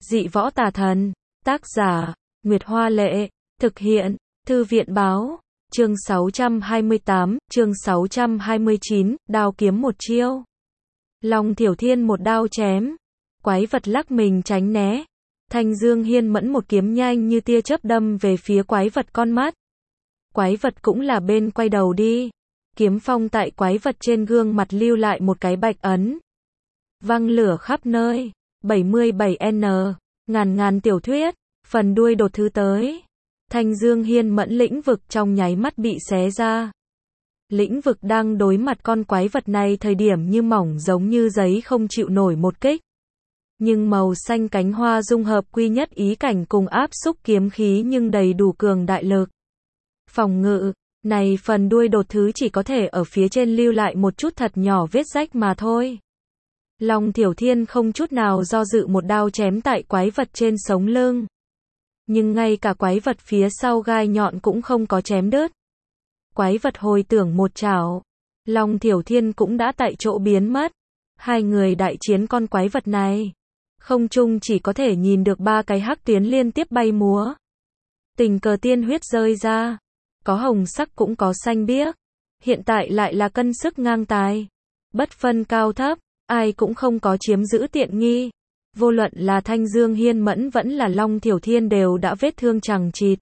Dị võ tà thần. Tác giả, Nguyệt Hoa Lệ. Thực hiện, Thư viện Báo. Chương 628, chương 629, đao kiếm một chiêu. Long Thiểu Thiên một đao chém. Quái vật lắc mình tránh né. Thanh Dương Hiên Mẫn một kiếm nhanh như tia chớp đâm về phía quái vật con mắt. Quái vật cũng là bên quay đầu đi. Kiếm phong tại quái vật trên gương mặt lưu lại một cái bạch ấn. Văng lửa khắp nơi. 77N. Ngàn tiểu thuyết. Phần đuôi đột thứ tới. Thanh Dương Hiên Mẫn lĩnh vực trong nháy mắt bị xé ra. Lĩnh vực đang đối mặt con quái vật này thời điểm như mỏng giống như giấy không chịu nổi một kích. Nhưng màu xanh cánh hoa dung hợp quy nhất ý cảnh cùng áp xúc kiếm khí nhưng đầy đủ cường đại lực. Phòng ngự, này phần đuôi đột thứ chỉ có thể ở phía trên lưu lại một chút thật nhỏ vết rách mà thôi. Long Thiểu Thiên không chút nào do dự một đao chém tại quái vật trên sống lưng. Nhưng ngay cả quái vật phía sau gai nhọn cũng không có chém đứt. Quái vật hồi tưởng một chảo. Long Thiểu Thiên cũng đã tại chỗ biến mất. Hai người đại chiến con quái vật này. Không trung chỉ có thể nhìn được ba cái hắc tuyến liên tiếp bay múa. Tình cờ tiên huyết rơi ra. Có hồng sắc cũng có xanh biếc. Hiện tại lại là cân sức ngang tài. Bất phân cao thấp, ai cũng không có chiếm giữ tiện nghi. Vô luận là Thanh Dương Hiên Mẫn vẫn là Long Thiểu Thiên đều đã vết thương chằng chịt.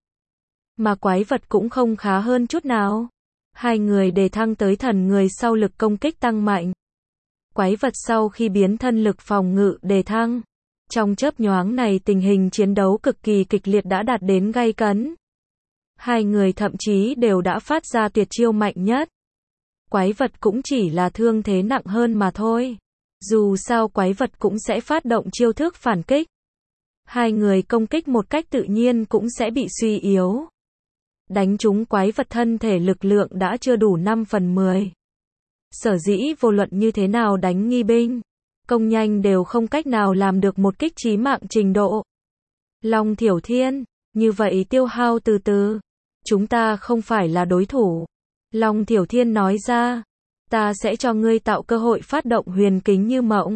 Mà quái vật cũng không khá hơn chút nào. Hai người đề thăng tới thần người sau lực công kích tăng mạnh. Quái vật sau khi biến thân lực phòng ngự đề thăng. Trong chớp nhoáng này tình hình chiến đấu cực kỳ kịch liệt đã đạt đến gay cấn. Hai người thậm chí đều đã phát ra tuyệt chiêu mạnh nhất. Quái vật cũng chỉ là thương thế nặng hơn mà thôi. Dù sao quái vật cũng sẽ phát động chiêu thức phản kích. Hai người công kích một cách tự nhiên cũng sẽ bị suy yếu. Đánh trúng quái vật thân thể lực lượng đã chưa đủ 5/10. Sở dĩ vô luận như thế nào đánh nghi binh, công nhanh đều không cách nào làm được một kích chí mạng trình độ. Long Thiểu Thiên, như vậy tiêu hao từ từ. Chúng ta không phải là đối thủ. Long Thiểu Thiên nói ra. Ta sẽ cho ngươi tạo cơ hội phát động huyền kính như mộng.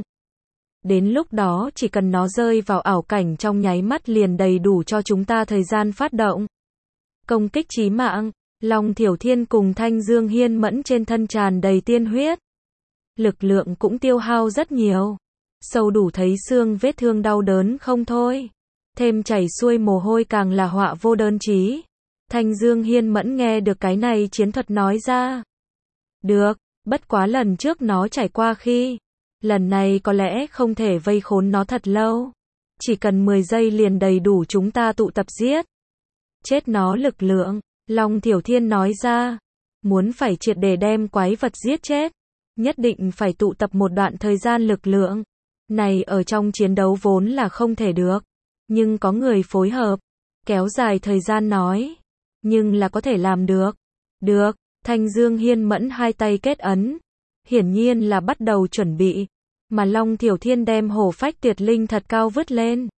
Đến lúc đó chỉ cần nó rơi vào ảo cảnh trong nháy mắt liền đầy đủ cho chúng ta thời gian phát động. Công kích chí mạng, Long Thiểu Thiên cùng Thanh Dương Hiên Mẫn trên thân tràn đầy tiên huyết. Lực lượng cũng tiêu hao rất nhiều. Sâu đủ thấy xương vết thương đau đớn không thôi. Thêm chảy xuôi mồ hôi càng là họa vô đơn chí. Thanh Dương Hiên Mẫn nghe được cái này chiến thuật nói ra. Được. Bất quá lần trước nó trải qua khi. Lần này có lẽ không thể vây khốn nó thật lâu. Chỉ cần 10 giây liền đầy đủ chúng ta tụ tập giết. Chết nó lực lượng. Long Thiểu Thiên nói ra. Muốn phải triệt để đem quái vật giết chết. Nhất định phải tụ tập một đoạn thời gian lực lượng. Này ở trong chiến đấu vốn là không thể được. Nhưng có người phối hợp. Kéo dài thời gian nói. Nhưng là có thể làm được. Được. Thanh Dương Hiên Mẫn hai tay kết ấn. Hiển nhiên là bắt đầu chuẩn bị. Mà Long Thiểu Thiên đem hổ phách tuyệt linh thật cao vứt lên.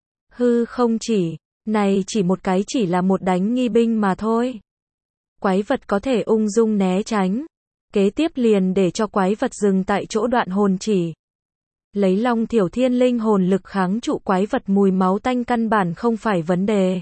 Hư không chỉ. Này chỉ là một đánh nghi binh mà thôi. Quái vật có thể ung dung né tránh. Kế tiếp liền để cho quái vật dừng tại chỗ đoạn hồn chỉ. Lấy Long Thiểu Thiên linh hồn lực kháng trụ quái vật mùi máu tanh căn bản không phải vấn đề.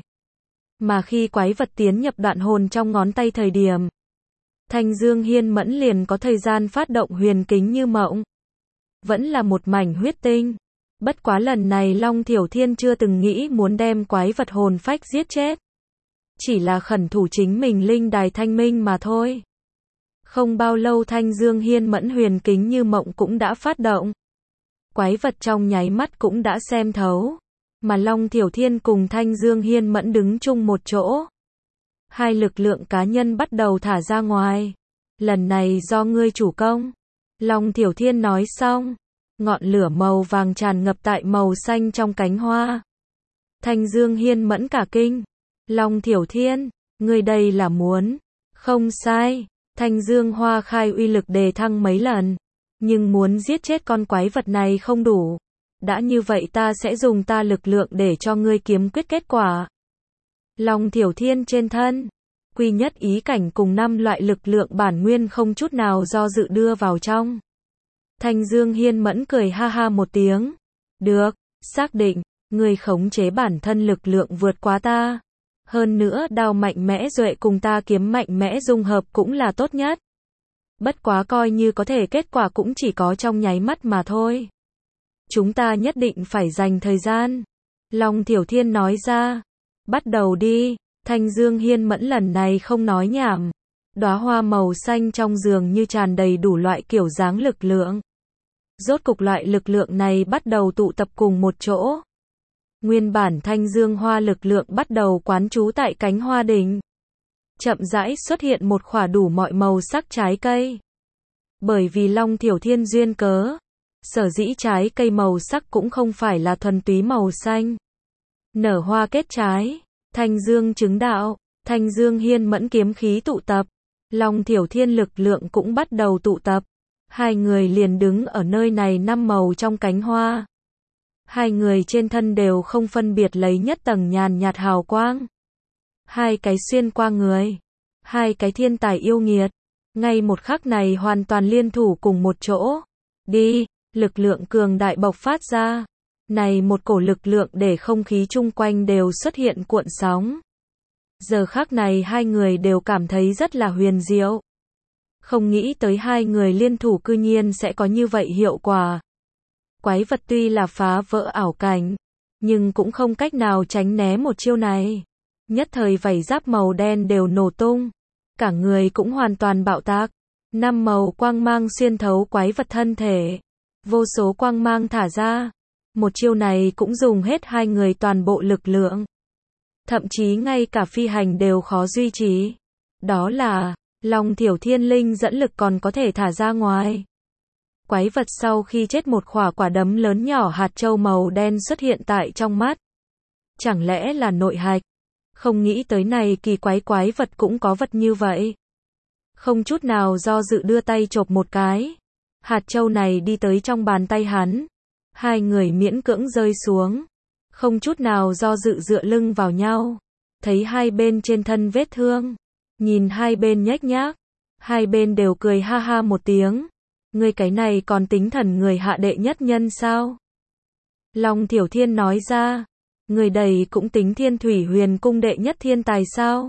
Mà khi quái vật tiến nhập đoạn hồn trong ngón tay thời điểm. Thanh Dương Hiên Mẫn liền có thời gian phát động huyền kính như mộng. Vẫn là một mảnh huyết tinh. Bất quá lần này Long Thiểu Thiên chưa từng nghĩ muốn đem quái vật hồn phách giết chết. Chỉ là khẩn thủ chính mình linh đài thanh minh mà thôi. Không bao lâu Thanh Dương Hiên Mẫn huyền kính như mộng cũng đã phát động. Quái vật trong nháy mắt cũng đã xem thấu. Mà Long Thiểu Thiên cùng Thanh Dương Hiên Mẫn đứng chung một chỗ. Hai lực lượng cá nhân bắt đầu thả ra ngoài. Lần này do ngươi chủ công. Long Thiểu Thiên nói xong. Ngọn lửa màu vàng tràn ngập tại màu xanh trong cánh hoa. Thanh Dương Hiên Mẫn cả kinh. Long Thiểu Thiên, ngươi đây là muốn. Không sai. Thanh Dương Hoa khai uy lực đề thăng mấy lần. Nhưng muốn giết chết con quái vật này không đủ. Đã như vậy ta sẽ dùng ta lực lượng để cho ngươi kiếm quyết kết quả. Long Thiểu Thiên trên thân. Quy nhất ý cảnh cùng 5 loại lực lượng bản nguyên không chút nào do dự đưa vào trong. Thanh Dương Hiên Mẫn cười ha ha một tiếng. Được, xác định. Ngươi khống chế bản thân lực lượng vượt quá ta. Hơn nữa đao mạnh mẽ duệ cùng ta kiếm mạnh mẽ dung hợp cũng là tốt nhất. Bất quá coi như có thể kết quả cũng chỉ có trong nháy mắt mà thôi. Chúng ta nhất định phải dành thời gian. Long Thiểu Thiên nói ra. Bắt đầu đi. Thanh Dương Hiên Mẫn lần này không nói nhảm. Đóa hoa màu xanh trong giường như tràn đầy đủ loại kiểu dáng lực lượng. Rốt cục loại lực lượng này bắt đầu tụ tập cùng một chỗ. Nguyên bản thanh dương hoa lực lượng bắt đầu quán trú tại cánh hoa đỉnh. Chậm rãi xuất hiện một khỏa đủ mọi màu sắc trái cây. Bởi vì Long Thiểu Thiên duyên cớ, sở dĩ trái cây màu sắc cũng không phải là thuần túy màu xanh. Nở hoa kết trái, thanh dương chứng đạo, thanh dương hiên mẫn kiếm khí tụ tập. Long Thiểu Thiên lực lượng cũng bắt đầu tụ tập. Hai người liền đứng ở nơi này 5 màu trong cánh hoa. Hai người trên thân đều không phân biệt lấy nhất tầng nhàn nhạt hào quang. Hai cái xuyên qua người. Hai cái thiên tài yêu nghiệt. Ngay một khắc này hoàn toàn liên thủ cùng một chỗ. Đi, lực lượng cường đại bộc phát ra. Này một cổ lực lượng để không khí chung quanh đều xuất hiện cuộn sóng. Giờ khắc này hai người đều cảm thấy rất là huyền diệu. Không nghĩ tới hai người liên thủ cư nhiên sẽ có như vậy hiệu quả. Quái vật tuy là phá vỡ ảo cảnh, nhưng cũng không cách nào tránh né một chiêu này. Nhất thời vảy giáp màu đen đều nổ tung. Cả người cũng hoàn toàn bạo tạc. 5 màu quang mang xuyên thấu quái vật thân thể. Vô số quang mang thả ra. Một chiêu này cũng dùng hết hai người toàn bộ lực lượng. Thậm chí ngay cả phi hành đều khó duy trì. Đó là, Long Thiểu Thiên linh dẫn lực còn có thể thả ra ngoài. Quái vật sau khi chết một khỏa quả đấm lớn nhỏ hạt châu màu đen xuất hiện tại trong mắt. Chẳng lẽ là nội hạch? Không nghĩ tới này kỳ quái vật cũng có vật như vậy. Không chút nào do dự đưa tay chộp một cái. Hạt châu này đi tới trong bàn tay hắn. Hai người miễn cưỡng rơi xuống. Không chút nào do dự dựa lưng vào nhau. Thấy hai bên trên thân vết thương. Nhìn hai bên nhếch nhác. Hai bên đều cười ha ha một tiếng. Ngươi cái này còn tính thần người hạ đệ nhất nhân sao? Long Thiểu Thiên nói ra. Người đầy cũng tính Thiên Thủy Huyền Cung đệ nhất thiên tài sao?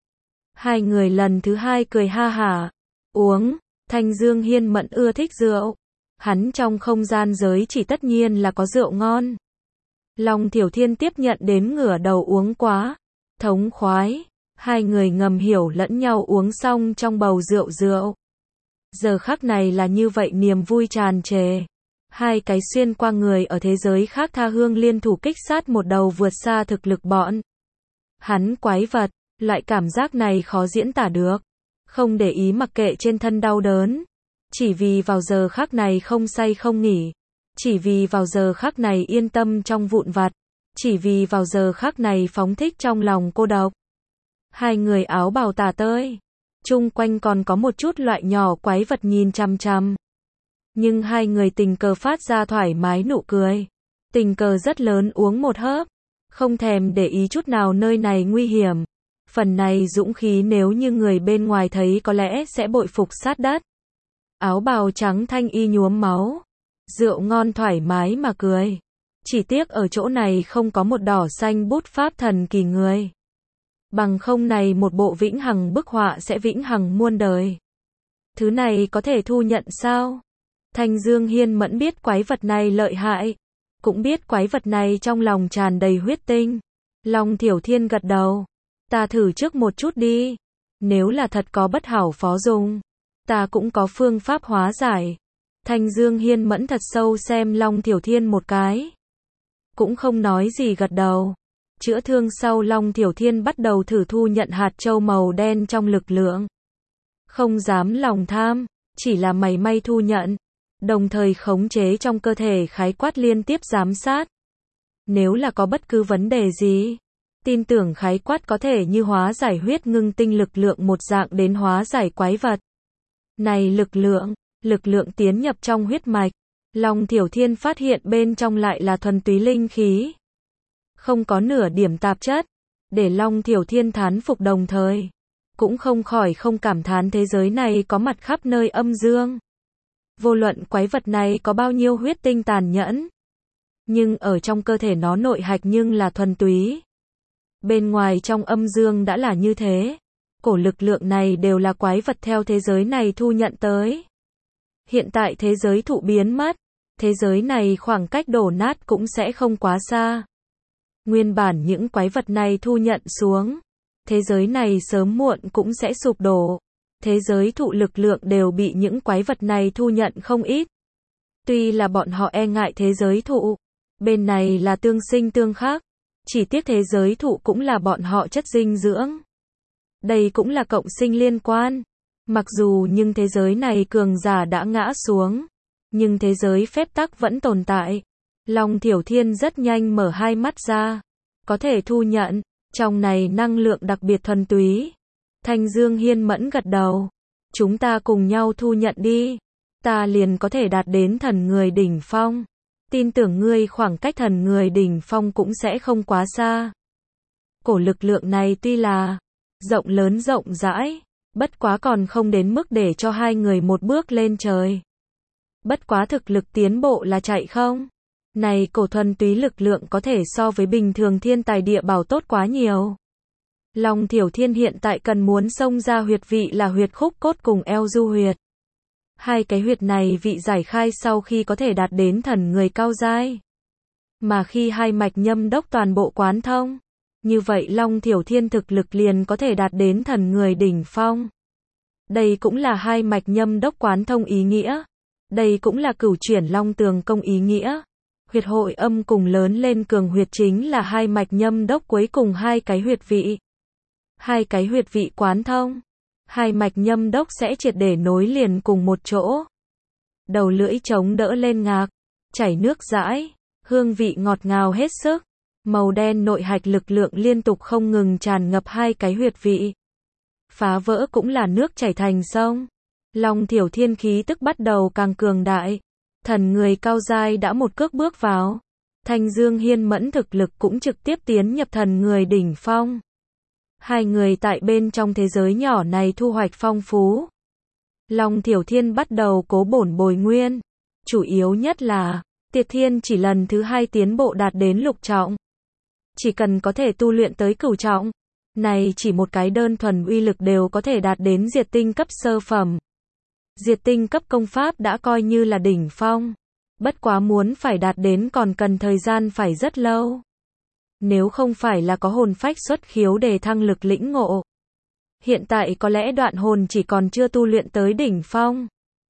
Hai người lần thứ hai cười ha hả. Uống. Thanh Dương Hiên Mẫn ưa thích rượu. Hắn trong không gian giới chỉ tất nhiên là có rượu ngon. Long Thiểu Thiên tiếp nhận đến ngửa đầu uống quá. Thống khoái. Hai người ngầm hiểu lẫn nhau uống xong trong bầu rượu. Giờ khắc này là như vậy niềm vui tràn trề. Hai cái xuyên qua người ở thế giới khác tha hương liên thủ kích sát một đầu vượt xa thực lực bọn. Hắn quái vật, loại cảm giác này khó diễn tả được. Không để ý mặc kệ trên thân đau đớn. Chỉ vì vào giờ khắc này không say không nghỉ. Chỉ vì vào giờ khắc này yên tâm trong vụn vặt. Chỉ vì vào giờ khắc này phóng thích trong lòng cô độc. Hai người áo bào tả tơi. Chung quanh còn có một chút loại nhỏ quái vật nhìn chằm chằm. Nhưng hai người tình cờ phát ra thoải mái nụ cười. Tình cờ rất lớn uống một hớp. Không thèm để ý chút nào nơi này nguy hiểm. Phần này dũng khí nếu như người bên ngoài thấy có lẽ sẽ bội phục sát đất. Áo bào trắng thanh y nhuốm máu. Rượu ngon thoải mái mà cười. Chỉ tiếc ở chỗ này không có một đỏ xanh bút pháp thần kỳ người. Bằng không này một bộ vĩnh hằng bức họa sẽ vĩnh hằng muôn đời. Thứ này có thể thu nhận sao? Thanh Dương Hiên Mẫn biết quái vật này lợi hại. Cũng biết quái vật này trong lòng tràn đầy huyết tinh. Long Thiểu Thiên gật đầu. Ta thử trước một chút đi. Nếu là thật có bất hảo phó dùng. Ta cũng có phương pháp hóa giải. Thanh Dương Hiên Mẫn thật sâu xem Long Thiểu Thiên một cái. Cũng không nói gì gật đầu. Chữa thương sau Long Thiểu Thiên bắt đầu thử thu nhận hạt châu màu đen trong lực lượng. Không dám lòng tham, chỉ là mảy may thu nhận. Đồng thời khống chế trong cơ thể khái quát liên tiếp giám sát. Nếu là có bất cứ vấn đề gì, tin tưởng khái quát có thể như hóa giải huyết ngưng tinh lực lượng một dạng đến hóa giải quái vật. Này lực lượng tiến nhập trong huyết mạch. Long Thiểu Thiên phát hiện bên trong lại là thuần túy linh khí. Không có nửa điểm tạp chất. Để Long Thiểu Thiên thán phục đồng thời. Cũng không khỏi không cảm thán thế giới này có mặt khắp nơi âm dương. Vô luận quái vật này có bao nhiêu huyết tinh tàn nhẫn. Nhưng ở trong cơ thể nó nội hạch nhưng là thuần túy. Bên ngoài trong âm dương đã là như thế. Cổ lực lượng này đều là quái vật theo thế giới này thu nhận tới. Hiện tại thế giới thụ biến mất. Thế giới này khoảng cách đổ nát cũng sẽ không quá xa. Nguyên bản những quái vật này thu nhận xuống. Thế giới này sớm muộn cũng sẽ sụp đổ. Thế giới thụ lực lượng đều bị những quái vật này thu nhận không ít. Tuy là bọn họ e ngại thế giới thụ. Bên này là tương sinh tương khắc. Chỉ tiếc thế giới thụ cũng là bọn họ chất dinh dưỡng. Đây cũng là cộng sinh liên quan. Mặc dù nhưng thế giới này cường giả đã ngã xuống. Nhưng thế giới phép tắc vẫn tồn tại. Long Thiểu Thiên rất nhanh mở hai mắt ra. Có thể thu nhận. Trong này năng lượng đặc biệt thuần túy. Thanh Dương Hiên mẫn gật đầu. Chúng ta cùng nhau thu nhận đi. Ta liền có thể đạt đến thần người đỉnh phong. Tin tưởng ngươi khoảng cách thần người đỉnh phong cũng sẽ không quá xa. Cổ lực lượng này tuy là rộng lớn rộng rãi, bất quá còn không đến mức để cho hai người một bước lên trời. Bất quá thực lực tiến bộ là chạy không? Này cổ thuần túy lực lượng có thể so với bình thường thiên tài địa bảo tốt quá nhiều. Long Thiểu Thiên hiện tại cần muốn xông ra huyệt vị là huyệt khúc cốt cùng eo du huyệt. Hai cái huyệt này vị giải khai sau khi có thể đạt đến thần người cao giai. Mà khi hai mạch nhâm đốc toàn bộ quán thông, như vậy Long Thiểu Thiên thực lực liền có thể đạt đến thần người đỉnh phong. Đây cũng là hai mạch nhâm đốc quán thông ý nghĩa. Đây cũng là cửu chuyển long tường công ý nghĩa. Huyệt hội âm cùng lớn lên cường huyệt chính là hai mạch nhâm đốc cuối cùng hai cái huyệt vị. Hai cái huyệt vị quán thông. Hai mạch nhâm đốc sẽ triệt để nối liền cùng một chỗ. Đầu lưỡi chống đỡ lên ngạc. Chảy nước dãi. Hương vị ngọt ngào hết sức. Màu đen nội hạch lực lượng liên tục không ngừng tràn ngập hai cái huyệt vị. Phá vỡ cũng là nước chảy thành sông. Long Thiểu Thiên khí tức bắt đầu càng cường đại. Thần người cao giai đã một cước bước vào. Thanh Dương Hiên mẫn thực lực cũng trực tiếp tiến nhập thần người đỉnh phong. Hai người tại bên trong thế giới nhỏ này thu hoạch phong phú. Long Thiểu Thiên bắt đầu cố bổn bồi nguyên. Chủ yếu nhất là, Tiệt Thiên chỉ lần thứ 2 tiến bộ đạt đến lục trọng. Chỉ cần có thể tu luyện tới cửu trọng. Này chỉ một cái đơn thuần uy lực đều có thể đạt đến diệt tinh cấp sơ phẩm. Diệt tinh cấp công pháp đã coi như là đỉnh phong. Bất quá muốn phải đạt đến còn cần thời gian phải rất lâu. Nếu không phải là có hồn phách xuất khiếu để thăng lực lĩnh ngộ. Hiện tại có lẽ đoạn hồn chỉ còn chưa tu luyện tới đỉnh phong.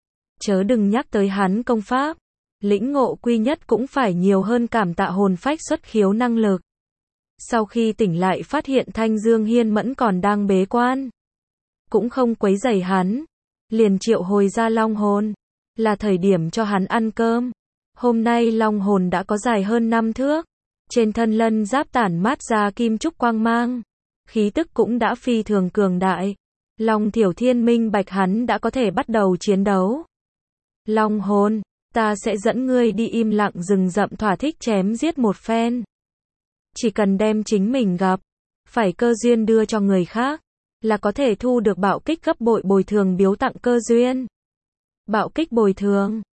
Chớ đừng nhắc tới hắn công pháp. Lĩnh ngộ quy nhất cũng phải nhiều hơn cảm tạ hồn phách xuất khiếu năng lực. Sau khi tỉnh lại phát hiện Thanh Dương Hiên mẫn còn đang bế quan. Cũng không quấy rầy hắn. Liền triệu hồi ra long hồn. Là thời điểm cho hắn ăn cơm. Hôm nay long hồn đã có dài hơn 5 thước. Trên thân lân giáp tản mát ra kim trúc quang mang. Khí tức cũng đã phi thường cường đại. Long Thiểu Thiên minh bạch hắn đã có thể bắt đầu chiến đấu. Long hồn, ta sẽ dẫn ngươi đi im lặng rừng rậm thỏa thích chém giết một phen. Chỉ cần đem chính mình gặp, phải cơ duyên đưa cho người khác, là có thể thu được bạo kích gấp bội bồi thường biếu tặng cơ duyên. Bạo kích bồi thường,